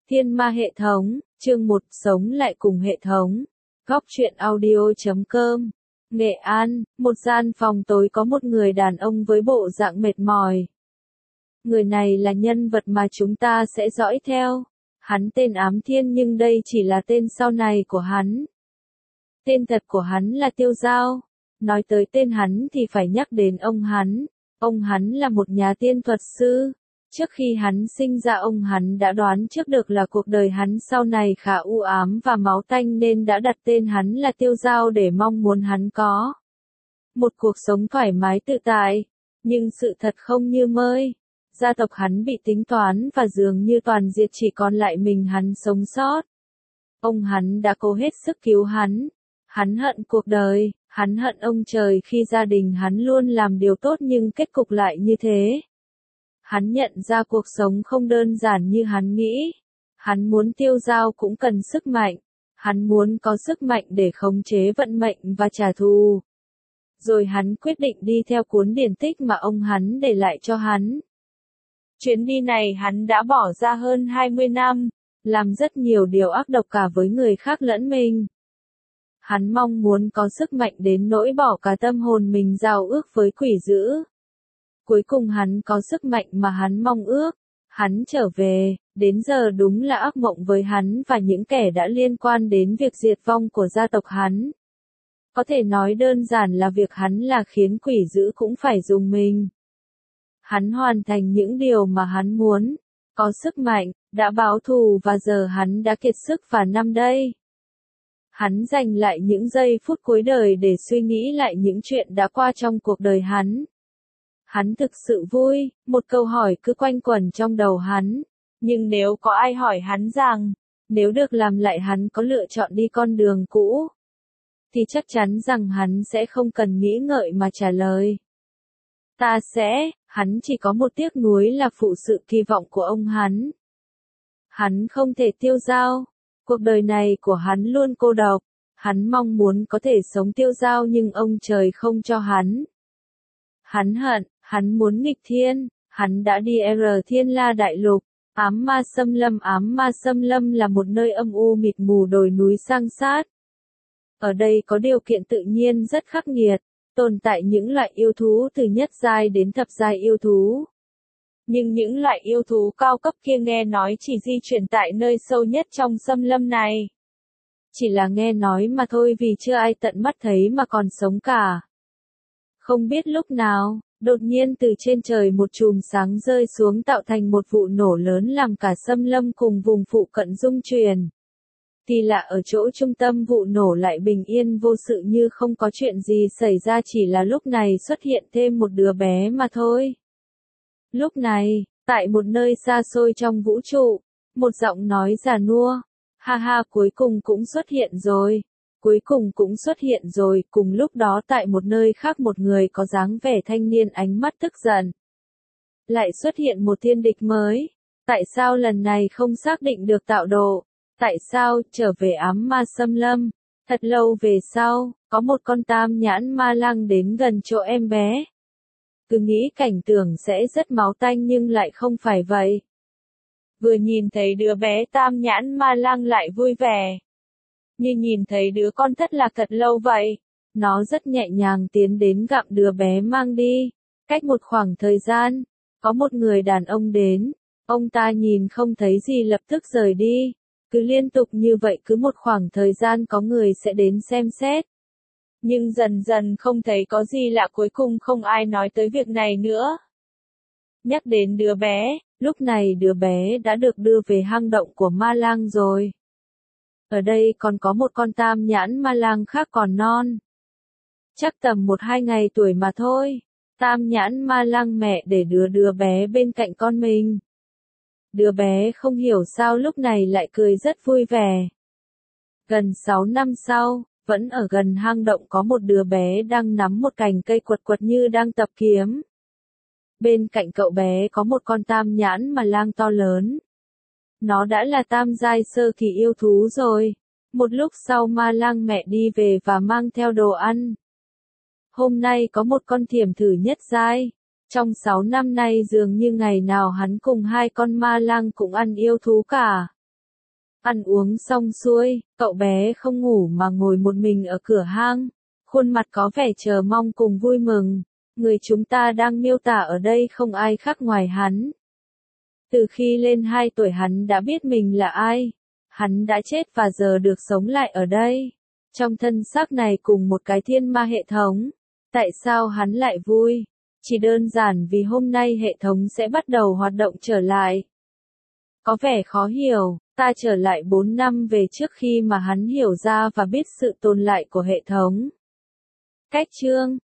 Thiên Ma hệ thống, chương 1, sống lại cùng hệ thống. Góc truyện audio.com. Nghệ An, một gian phòng tối có một người đàn ông với bộ dạng mệt mỏi. Người này là nhân vật mà chúng ta sẽ dõi theo. Hắn tên Ám Thiên nhưng đây chỉ là tên sau này của hắn. Tên thật của hắn là Tiêu Giao. Nói tới tên hắn thì phải nhắc đến ông hắn. Ông hắn là một nhà tiên thuật sư. Trước khi hắn sinh ra ông hắn đã đoán trước được là cuộc đời hắn sau này khá u ám và máu tanh nên đã đặt tên hắn là Tiêu Giao để mong muốn hắn có một cuộc sống thoải mái tự tại. Nhưng sự thật không như mơ. Gia tộc hắn bị tính toán và dường như toàn diệt, chỉ còn lại mình hắn sống sót. Ông hắn đã cố hết sức cứu hắn. Hắn hận cuộc đời, hắn hận ông trời khi gia đình hắn luôn làm điều tốt nhưng kết cục lại như thế. Hắn nhận ra cuộc sống không đơn giản như hắn nghĩ. Hắn muốn Tiêu Giao cũng cần sức mạnh. Hắn muốn có sức mạnh để khống chế vận mệnh và trả thù. Rồi hắn quyết định đi theo cuốn điển tích mà ông hắn để lại cho hắn. Chuyến đi này hắn đã bỏ ra hơn 20 năm, làm rất nhiều điều ác độc cả với người khác lẫn mình. Hắn mong muốn có sức mạnh đến nỗi bỏ cả tâm hồn mình giao ước với quỷ dữ. Cuối cùng hắn có sức mạnh mà hắn mong ước. Hắn trở về, đến giờ đúng là ác mộng với hắn và những kẻ đã liên quan đến việc diệt vong của gia tộc hắn. Có thể nói đơn giản là việc hắn là khiến quỷ dữ cũng phải dùng mình. Hắn hoàn thành những điều mà hắn muốn, có sức mạnh, đã báo thù và giờ hắn đã kiệt sức và năm đây. Hắn dành lại những giây phút cuối đời để suy nghĩ lại những chuyện đã qua trong cuộc đời hắn. Hắn thực sự vui, một câu hỏi cứ quanh quẩn trong đầu hắn. Nhưng nếu có ai hỏi hắn rằng, nếu được làm lại hắn có lựa chọn đi con đường cũ, thì chắc chắn rằng hắn sẽ không cần nghĩ ngợi mà trả lời. Ta sẽ, hắn chỉ có một tiếc nuối là phụ sự kỳ vọng của ông hắn. Hắn không thể Tiêu Giao, cuộc đời này của hắn luôn cô độc, hắn mong muốn có thể sống Tiêu Giao nhưng ông trời không cho hắn. Hắn hận, hắn muốn nghịch thiên, hắn đã đi Thiên La Đại Lục, Ám Ma Xâm Lâm là một nơi âm u mịt mù đồi núi san sát. Ở đây có điều kiện tự nhiên rất khắc nghiệt, tồn tại những loại yêu thú từ nhất giai đến thập giai yêu thú. Nhưng những loại yêu thú cao cấp kia nghe nói chỉ di chuyển tại nơi sâu nhất trong xâm lâm này. Chỉ là nghe nói mà thôi vì chưa ai tận mắt thấy mà còn sống cả. Không biết lúc nào, đột nhiên từ trên trời một chùm sáng rơi xuống tạo thành một vụ nổ lớn làm cả xâm lâm cùng vùng phụ cận rung chuyển. Thì lạ ở chỗ trung tâm vụ nổ lại bình yên vô sự như không có chuyện gì xảy ra, chỉ là lúc này xuất hiện thêm một đứa bé mà thôi. Lúc này, tại một nơi xa xôi trong vũ trụ, một giọng nói già nua, ha ha cuối cùng cũng xuất hiện rồi. Cuối cùng cũng xuất hiện rồi, cùng lúc đó tại một nơi khác một người có dáng vẻ thanh niên ánh mắt tức giận. Lại xuất hiện một thiên địch mới. Tại sao lần này không xác định được tạo độ? Tại sao trở về Ám Ma Xâm Lâm? Thật lâu về sau, có một con tam nhãn ma lang đến gần chỗ em bé. Cứ nghĩ cảnh tượng sẽ rất máu tanh nhưng lại không phải vậy. Vừa nhìn thấy đứa bé tam nhãn ma lang lại vui vẻ. Như nhìn thấy đứa con thất lạc thật lâu vậy. Nó rất nhẹ nhàng tiến đến gặm đứa bé mang đi. Cách một khoảng thời gian, có một người đàn ông đến. Ông ta nhìn không thấy gì lập tức rời đi. Cứ liên tục như vậy cứ một khoảng thời gian có người sẽ đến xem xét. Nhưng dần dần không thấy có gì lạ, cuối cùng không ai nói tới việc này nữa. Nhắc đến đứa bé, lúc này đứa bé đã được đưa về hang động của ma lang rồi. Ở đây còn có một con tam nhãn ma lang khác còn non. Chắc tầm 1-2 ngày tuổi mà thôi. Tam nhãn ma lang mẹ để đưa đứa bé bên cạnh con mình. Đứa bé không hiểu sao lúc này lại cười rất vui vẻ. Gần 6 năm sau, vẫn ở gần hang động có một đứa bé đang nắm một cành cây quật quật như đang tập kiếm. Bên cạnh cậu bé có một con tam nhãn ma lang to lớn. Nó đã là tam giai sơ kỳ yêu thú rồi. Một lúc sau ma lang mẹ đi về và mang theo đồ ăn. Hôm nay có một con thiểm thử nhất giai. Trong 6 năm nay dường như ngày nào hắn cùng 2 con ma lang cũng ăn yêu thú cả. Ăn uống xong xuôi, cậu bé không ngủ mà ngồi một mình ở cửa hang. Khuôn mặt có vẻ chờ mong cùng vui mừng. Người chúng ta đang miêu tả ở đây không ai khác ngoài hắn. Từ khi lên 2 tuổi hắn đã biết mình là ai. Hắn đã chết và giờ được sống lại ở đây. Trong thân xác này cùng một cái thiên ma hệ thống. Tại sao hắn lại vui? Chỉ đơn giản vì hôm nay hệ thống sẽ bắt đầu hoạt động trở lại. Có vẻ khó hiểu, ta trở lại 4 năm về trước khi mà hắn hiểu ra và biết sự tồn tại của hệ thống. Cách chương